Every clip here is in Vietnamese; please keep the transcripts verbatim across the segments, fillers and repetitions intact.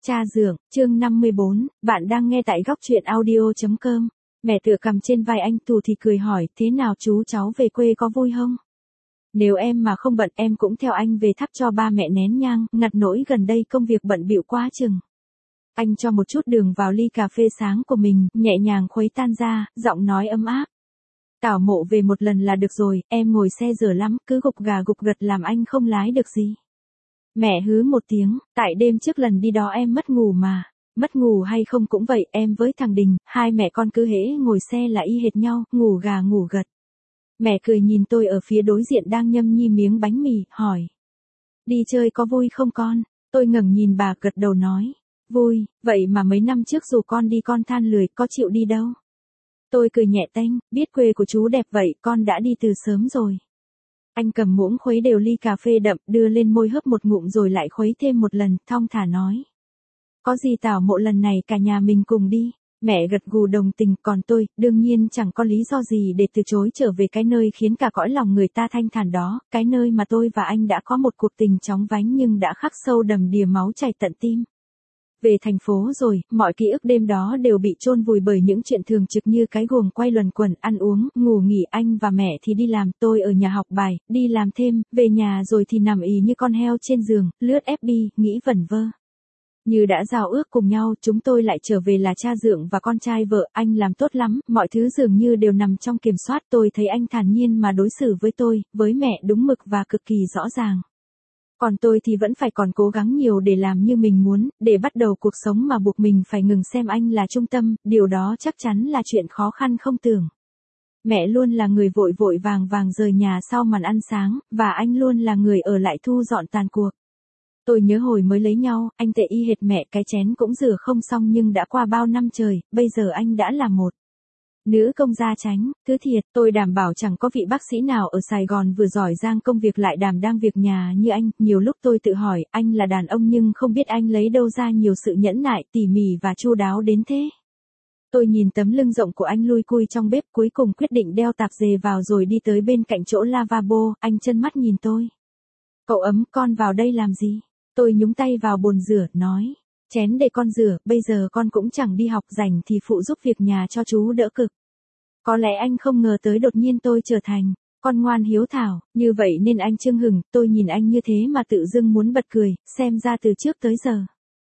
Cha dượng, chương năm mươi bốn, bạn đang nghe tại góc truyện audio chấm com. Mẹ tựa cầm trên vai anh Tù thì cười hỏi, thế nào chú cháu về quê có vui không? Nếu em mà không bận em cũng theo anh về thắp cho ba mẹ nén nhang, ngặt nỗi gần đây công việc bận bịu quá chừng. Anh cho một chút đường vào ly cà phê sáng của mình, nhẹ nhàng khuấy tan ra, giọng nói ấm áp. Tảo mộ về một lần là được rồi, em ngồi xe dở lắm, cứ gục gà gục gật làm anh không lái được gì. Mẹ hứ một tiếng, tại đêm trước lần đi đó em mất ngủ mà. Mất ngủ hay không cũng vậy, em với thằng Đình, hai mẹ con cứ hễ ngồi xe là y hệt nhau, ngủ gà ngủ gật. Mẹ cười nhìn tôi ở phía đối diện đang nhâm nhi miếng bánh mì, hỏi. Đi chơi có vui không con? Tôi ngẩng nhìn bà gật đầu nói. Vui, vậy mà mấy năm trước dù con đi con than lười, có chịu đi đâu. Tôi cười nhẹ tênh, biết quê của chú đẹp vậy, con đã đi từ sớm rồi. Anh cầm muỗng khuấy đều ly cà phê đậm, đưa lên môi hớp một ngụm rồi lại khuấy thêm một lần, thong thả nói. Có gì Tảo mộ lần này cả nhà mình cùng đi. Mẹ gật gù đồng tình, còn tôi, đương nhiên chẳng có lý do gì để từ chối trở về cái nơi khiến cả cõi lòng người ta thanh thản đó, cái nơi mà tôi và anh đã có một cuộc tình chóng vánh nhưng đã khắc sâu đầm đìa máu chảy tận tim. Về thành phố rồi, mọi ký ức đêm đó đều bị chôn vùi bởi những chuyện thường trực như cái guồng quay luẩn quẩn, ăn uống, ngủ nghỉ, anh và mẹ thì đi làm, tôi ở nhà học bài, đi làm thêm, về nhà rồi thì nằm ì như con heo trên giường, lướt ép bi, nghĩ vẩn vơ. Như đã giao ước cùng nhau, chúng tôi lại trở về là cha dượng và con trai vợ, anh làm tốt lắm, mọi thứ dường như đều nằm trong kiểm soát, tôi thấy anh thản nhiên mà đối xử với tôi, với mẹ đúng mực và cực kỳ rõ ràng. Còn tôi thì vẫn phải còn cố gắng nhiều để làm như mình muốn, để bắt đầu cuộc sống mà buộc mình phải ngừng xem anh là trung tâm, điều đó chắc chắn là chuyện khó khăn không tưởng. Mẹ luôn là người vội vội vàng vàng rời nhà sau màn ăn sáng, và anh luôn là người ở lại thu dọn tàn cuộc. Tôi nhớ hồi mới lấy nhau, anh tệ y hệt mẹ, cái chén cũng rửa không xong nhưng đã qua bao năm trời, bây giờ anh đã là một nữ công gia chánh, thứ thiệt, tôi đảm bảo chẳng có vị bác sĩ nào ở Sài Gòn vừa giỏi giang công việc lại đảm đang việc nhà như anh, nhiều lúc tôi tự hỏi, anh là đàn ông nhưng không biết anh lấy đâu ra nhiều sự nhẫn nại, tỉ mỉ và chu đáo đến thế. Tôi nhìn tấm lưng rộng của anh lui cui trong bếp, cuối cùng quyết định đeo tạp dề vào rồi đi tới bên cạnh chỗ lavabo, anh chân mắt nhìn tôi. Cậu ấm, con vào đây làm gì? Tôi nhúng tay vào bồn rửa, nói. Chén để con rửa, bây giờ con cũng chẳng đi học, rảnh thì phụ giúp việc nhà cho chú đỡ cực. Có lẽ anh không ngờ tới đột nhiên tôi trở thành con ngoan hiếu thảo, như vậy nên anh chưng hửng, tôi nhìn anh như thế mà tự dưng muốn bật cười, xem ra từ trước tới giờ.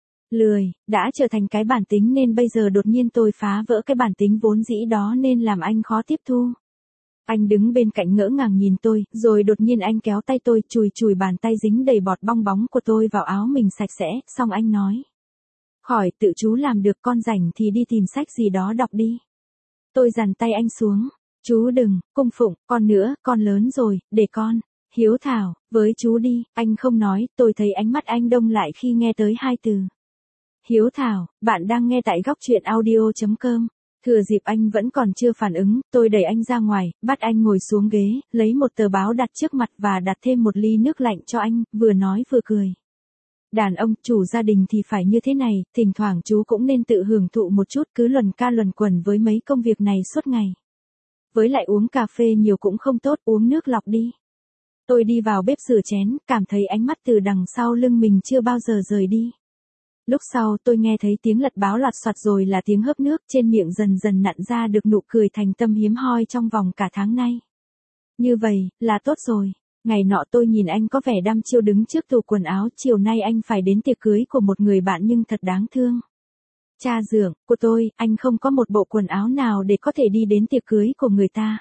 Lười, đã trở thành cái bản tính nên bây giờ đột nhiên tôi phá vỡ cái bản tính vốn dĩ đó nên làm anh khó tiếp thu. Anh đứng bên cạnh ngỡ ngàng nhìn tôi, rồi đột nhiên anh kéo tay tôi, chùi chùi bàn tay dính đầy bọt bong bóng của tôi vào áo mình sạch sẽ, xong anh nói. Khỏi, tự chú làm được, con rảnh thì đi tìm sách gì đó đọc đi. Tôi giằng tay anh xuống. Chú đừng, cung phụng, con nữa, con lớn rồi, để con. Hiếu thảo, với chú đi, anh không nói, tôi thấy ánh mắt anh đông lại khi nghe tới hai từ. Hiếu thảo, bạn đang nghe tại góc truyện audio chấm com. Thừa dịp anh vẫn còn chưa phản ứng, tôi đẩy anh ra ngoài, bắt anh ngồi xuống ghế, lấy một tờ báo đặt trước mặt và đặt thêm một ly nước lạnh cho anh, vừa nói vừa cười. Đàn ông, chủ gia đình thì phải như thế này, thỉnh thoảng chú cũng nên tự hưởng thụ một chút, cứ luẩn ca luẩn quẩn với mấy công việc này suốt ngày. Với lại uống cà phê nhiều cũng không tốt, uống nước lọc đi. Tôi đi vào bếp rửa chén, cảm thấy ánh mắt từ đằng sau lưng mình chưa bao giờ rời đi. Lúc sau tôi nghe thấy tiếng lật báo loạt soạt rồi là tiếng hớp nước, trên miệng dần dần nặn ra được nụ cười thành tâm hiếm hoi trong vòng cả tháng nay. Như vậy, là tốt rồi. Ngày nọ tôi nhìn anh có vẻ đăm chiêu đứng trước tủ quần áo, chiều nay anh phải đến tiệc cưới của một người bạn nhưng thật đáng thương. Cha dượng, của tôi, anh không có một bộ quần áo nào để có thể đi đến tiệc cưới của người ta.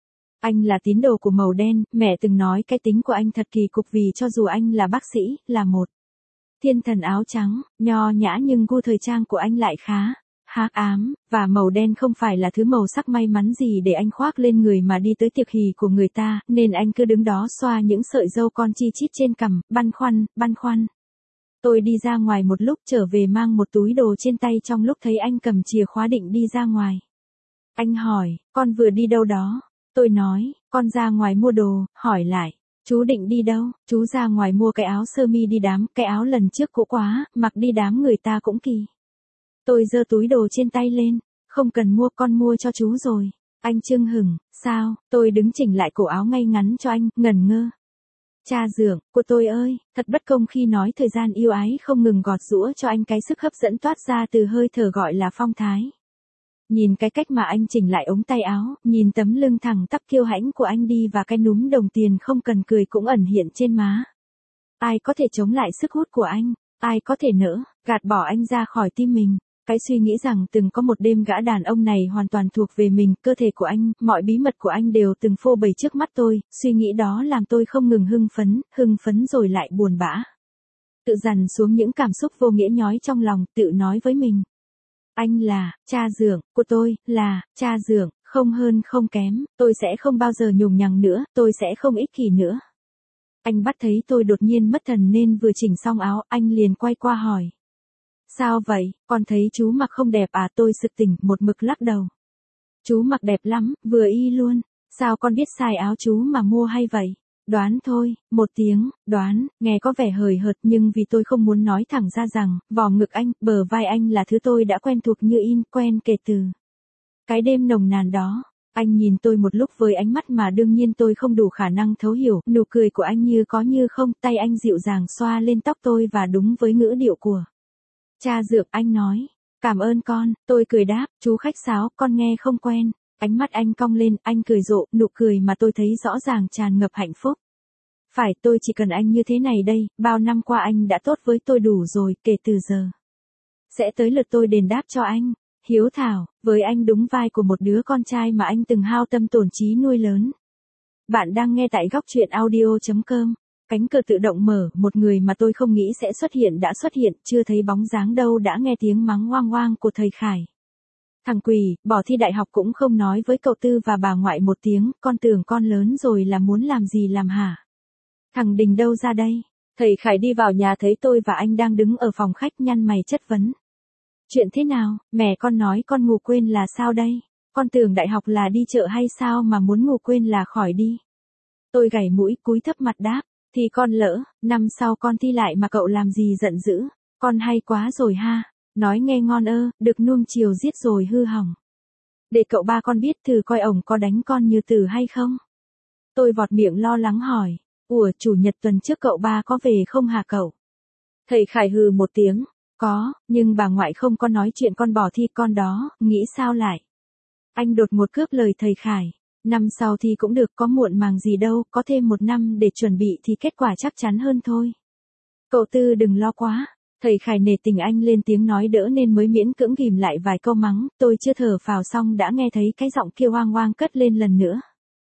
Anh là tín đồ của màu đen, mẹ từng nói cái tính của anh thật kỳ cục vì cho dù anh là bác sĩ, là một thiên thần áo trắng, nho nhã nhưng gu thời trang của anh lại khá hắc ám, và màu đen không phải là thứ màu sắc may mắn gì để anh khoác lên người mà đi tới tiệc hỷ của người ta, nên anh cứ đứng đó xoa những sợi râu con chi chít trên cằm, băn khoăn, băn khoăn. Tôi đi ra ngoài một lúc trở về mang một túi đồ trên tay trong lúc thấy anh cầm chìa khóa định đi ra ngoài. Anh hỏi, con vừa đi đâu đó? Tôi nói, con ra ngoài mua đồ, hỏi lại. Chú định đi đâu? Chú ra ngoài mua cái áo sơ mi đi đám, cái áo lần trước cũ quá, mặc đi đám người ta cũng kỳ. Tôi giơ túi đồ trên tay lên, không cần mua, con mua cho chú rồi. Anh chưng hửng, sao? Tôi đứng chỉnh lại cổ áo ngay ngắn cho anh, ngẩn ngơ. Cha dượng, của tôi ơi, thật bất công khi nói thời gian yêu ái không ngừng gọt giũa cho anh cái sức hấp dẫn toát ra từ hơi thở gọi là phong thái. Nhìn cái cách mà anh chỉnh lại ống tay áo, nhìn tấm lưng thẳng tắp kiêu hãnh của anh đi và cái núm đồng tiền không cần cười cũng ẩn hiện trên má. Ai có thể chống lại sức hút của anh, ai có thể nỡ, gạt bỏ anh ra khỏi tim mình. Cái suy nghĩ rằng từng có một đêm gã đàn ông này hoàn toàn thuộc về mình, cơ thể của anh, mọi bí mật của anh đều từng phô bày trước mắt tôi, suy nghĩ đó làm tôi không ngừng hưng phấn, hưng phấn rồi lại buồn bã. Tự dằn xuống những cảm xúc vô nghĩa nhói trong lòng, tự nói với mình. Anh là, cha dượng, của tôi, là, cha dượng, không hơn không kém, tôi sẽ không bao giờ nhùng nhằng nữa, tôi sẽ không ích kỷ nữa. Anh bắt thấy tôi đột nhiên mất thần nên vừa chỉnh xong áo, anh liền quay qua hỏi. Sao vậy, con thấy chú mặc không đẹp à? Tôi sực tỉnh, một mực lắc đầu. Chú mặc đẹp lắm, vừa y luôn, sao con biết size áo chú mà mua hay vậy? Đoán thôi, một tiếng, đoán, nghe có vẻ hời hợt nhưng vì tôi không muốn nói thẳng ra rằng, vòm ngực anh, bờ vai anh là thứ tôi đã quen thuộc như in, quen kể từ cái đêm nồng nàn đó. Anh nhìn tôi một lúc với ánh mắt mà đương nhiên tôi không đủ khả năng thấu hiểu, nụ cười của anh như có như không, tay anh dịu dàng xoa lên tóc tôi và đúng với ngữ điệu của cha dượng, anh nói, cảm ơn con, tôi cười đáp, chú khách sáo, con nghe không quen. Ánh mắt anh cong lên, anh cười rộ, nụ cười mà tôi thấy rõ ràng tràn ngập hạnh phúc. Phải, tôi chỉ cần anh như thế này đây, bao năm qua anh đã tốt với tôi đủ rồi, kể từ giờ sẽ tới lượt tôi đền đáp cho anh. Hiếu thảo, với anh đúng vai của một đứa con trai mà anh từng hao tâm tổn trí nuôi lớn. Bạn đang nghe tại góc truyện audio chấm com. Cánh cửa tự động mở, một người mà tôi không nghĩ sẽ xuất hiện đã xuất hiện, chưa thấy bóng dáng đâu đã nghe tiếng mắng oang oang của thầy Khải. Thằng quỷ, bỏ thi đại học cũng không nói với cậu Tư và bà ngoại một tiếng, con tưởng con lớn rồi là muốn làm gì làm hả? Thằng Đình đâu ra đây? Thầy Khải đi vào nhà thấy tôi và anh đang đứng ở phòng khách nhăn mày chất vấn. Chuyện thế nào, mẹ con nói con ngủ quên là sao đây? Con tưởng đại học là đi chợ hay sao mà muốn ngủ quên là khỏi đi? Tôi gảy mũi cúi thấp mặt đáp, thì con lỡ, năm sau con thi lại mà cậu làm gì giận dữ, con hay quá rồi ha. Nói nghe ngon ơ, được nuông chiều giết rồi hư hỏng. Để cậu ba con biết thử coi ổng có đánh con như Tử hay không? Tôi vọt miệng lo lắng hỏi, ủa chủ nhật tuần trước cậu ba có về không hả cậu? Thầy Khải hừ một tiếng, có, nhưng bà ngoại không có nói chuyện con bỏ thi con đó, nghĩ sao lại? Anh đột ngột cướp lời thầy Khải, năm sau thì cũng được, có muộn màng gì đâu, có thêm một năm để chuẩn bị thì kết quả chắc chắn hơn thôi. Cậu Tư đừng lo quá. Thầy Khải nể tình anh lên tiếng nói đỡ nên mới miễn cưỡng ghim lại vài câu mắng, tôi chưa thở phào xong đã nghe thấy cái giọng kêu oang oang cất lên lần nữa.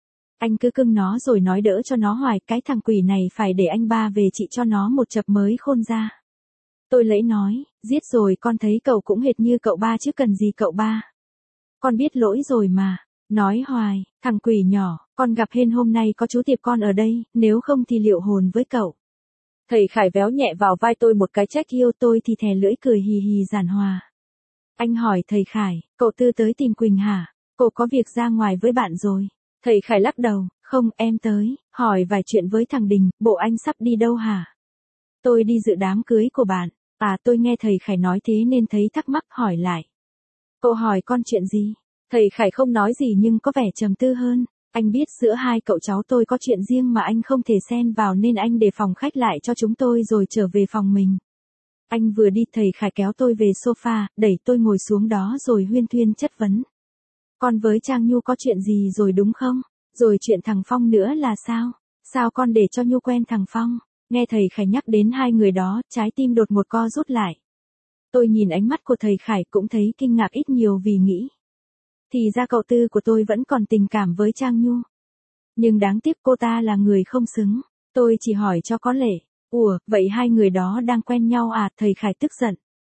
Anh cứ cưng nó rồi nói đỡ cho nó hoài, cái thằng quỷ này phải để anh ba về trị cho nó một chập mới khôn ra. Tôi lẫy nói, giết rồi con thấy cậu cũng hệt như cậu ba chứ cần gì cậu ba. Con biết lỗi rồi mà, nói hoài, thằng quỷ nhỏ, con gặp hên hôm nay có chú Tiệp con ở đây, nếu không thì liệu hồn với cậu. Thầy Khải véo nhẹ vào vai tôi một cái trách yêu, tôi thì thè lưỡi cười hì hì giản hòa. Anh hỏi thầy Khải, cậu Tư tới tìm Quỳnh hả? Cô có việc ra ngoài với bạn rồi. Thầy Khải lắc đầu, không em tới, hỏi vài chuyện với thằng Đình, bộ anh sắp đi đâu hả? Tôi đi dự đám cưới của bạn. À tôi nghe thầy Khải nói thế nên thấy thắc mắc hỏi lại. Cậu hỏi con chuyện gì? Thầy Khải không nói gì nhưng có vẻ trầm tư hơn. Anh biết giữa hai cậu cháu tôi có chuyện riêng mà anh không thể xen vào nên anh để phòng khách lại cho chúng tôi rồi trở về phòng mình. Anh vừa đi thầy Khải kéo tôi về sofa, đẩy tôi ngồi xuống đó rồi huyên thuyên chất vấn. Con với Trang Nhu có chuyện gì rồi đúng không? Rồi chuyện thằng Phong nữa là sao? Sao con để cho Nhu quen thằng Phong? Nghe thầy Khải nhắc đến hai người đó, trái tim đột ngột co rút lại. Tôi nhìn ánh mắt của thầy Khải cũng thấy kinh ngạc ít nhiều vì nghĩ. Thì ra cậu Tư của tôi vẫn còn tình cảm với Trang Nhu. Nhưng đáng tiếc cô ta là người không xứng. Tôi chỉ hỏi cho có lệ. Ủa, vậy hai người đó đang quen nhau à? Thầy Khải tức giận.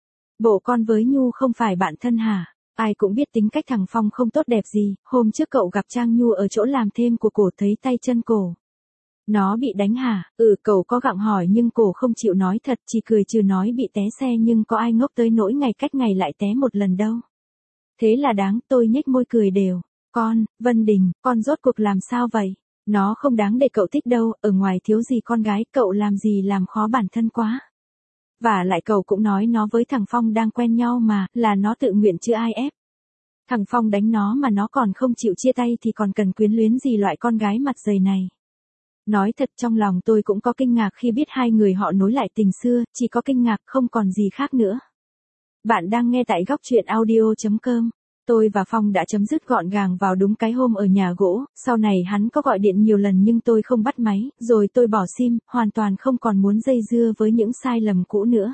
Bộ con với Nhu không phải bạn thân hả? Ai cũng biết tính cách thằng Phong không tốt đẹp gì. Hôm trước cậu gặp Trang Nhu ở chỗ làm thêm của cổ thấy tay chân cổ nó bị đánh hả? Ừ, cậu có gặng hỏi nhưng cổ không chịu nói thật, chỉ cười trừ nói bị té xe nhưng có ai ngốc tới nỗi ngày cách ngày lại té một lần đâu. Thế là đáng, tôi nhếch môi cười đều. Con, Vân Đình, con rốt cuộc làm sao vậy? Nó không đáng để cậu thích đâu, ở ngoài thiếu gì con gái, cậu làm gì làm khó bản thân quá. Và lại cậu cũng nói nó với thằng Phong đang quen nhau mà, là nó tự nguyện chứ ai ép. Thằng Phong đánh nó mà nó còn không chịu chia tay thì còn cần quyến luyến gì loại con gái mặt dày này. Nói thật trong lòng tôi cũng có kinh ngạc khi biết hai người họ nối lại tình xưa, chỉ có kinh ngạc không còn gì khác nữa. Bạn đang nghe tại góc chuyện audio.com. Tôi và Phong đã chấm dứt gọn gàng vào đúng cái hôm ở nhà gỗ, sau này hắn có gọi điện nhiều lần nhưng tôi không bắt máy, rồi tôi bỏ sim, hoàn toàn không còn muốn dây dưa với những sai lầm cũ nữa.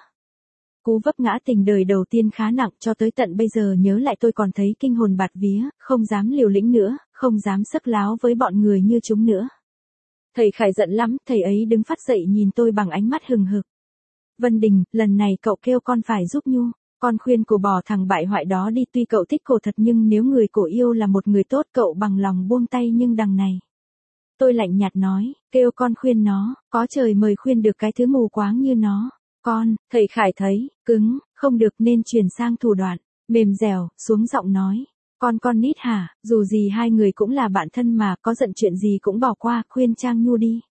Cú vấp ngã tình đời đầu tiên khá nặng, cho tới tận bây giờ nhớ lại tôi còn thấy kinh hồn bạt vía, không dám liều lĩnh nữa, không dám sấc láo với bọn người như chúng nữa. Thầy Khải giận lắm, thầy ấy đứng phát dậy nhìn tôi bằng ánh mắt hừng hực. Vân Đình, lần này cậu kêu con phải giúp Nhu. Con khuyên cổ bỏ thằng bại hoại đó đi, tuy cậu thích cổ thật nhưng nếu người cổ yêu là một người tốt cậu bằng lòng buông tay, nhưng đằng này. Tôi lạnh nhạt nói, kêu con khuyên nó, có trời mời khuyên được cái thứ mù quáng như nó. Con, thầy Khải thấy, cứng, không được nên chuyển sang thủ đoạn, mềm dẻo, xuống giọng nói. Con con nít hả, dù gì hai người cũng là bạn thân mà, có giận chuyện gì cũng bỏ qua, khuyên Trang Nhu đi.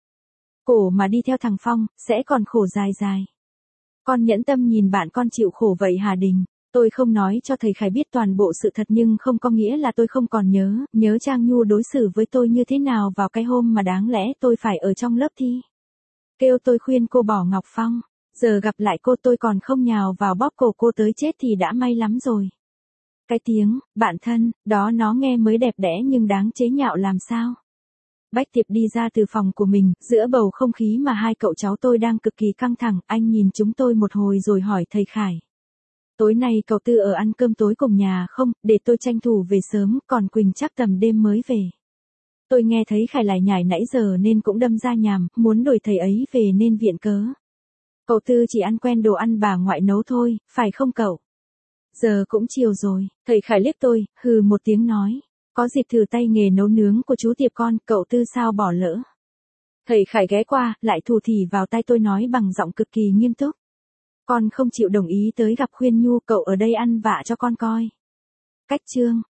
Cổ mà đi theo thằng Phong, sẽ còn khổ dài dài. Con nhẫn tâm nhìn bạn con chịu khổ vậy Hà Đình. Tôi không nói cho thầy Khải biết toàn bộ sự thật nhưng không có nghĩa là tôi không còn nhớ, nhớ Trang Nhu đối xử với tôi như thế nào vào cái hôm mà đáng lẽ tôi phải ở trong lớp thi. Kêu tôi khuyên cô bỏ Ngọc Phong, giờ gặp lại cô tôi còn không nhào vào bóp cổ cô tới chết thì đã may lắm rồi. Cái tiếng, bạn thân, đó nó nghe mới đẹp đẽ nhưng đáng chế nhạo làm sao. Bách Tiệp đi ra từ phòng của mình, giữa bầu không khí mà hai cậu cháu tôi đang cực kỳ căng thẳng, anh nhìn chúng tôi một hồi rồi hỏi thầy Khải. Tối nay cậu Tư ở ăn cơm tối cùng nhà không, để tôi tranh thủ về sớm, còn Quỳnh chắc tầm đêm mới về. Tôi nghe thấy Khải lải nhải nãy giờ nên cũng đâm ra nhàm, muốn đuổi thầy ấy về nên viện cớ. Cậu Tư chỉ ăn quen đồ ăn bà ngoại nấu thôi, phải không cậu? Giờ cũng chiều rồi, thầy Khải liếc tôi, hừ một tiếng nói. Có dịp thử tay nghề nấu nướng của chú Tiệp con, cậu Tư sao bỏ lỡ. Thầy Khải ghé qua, lại thủ thỉ vào tai tôi nói bằng giọng cực kỳ nghiêm túc. Con không chịu đồng ý tới gặp khuyên Nhu, cậu ở đây ăn vạ cho con coi. Cách chương.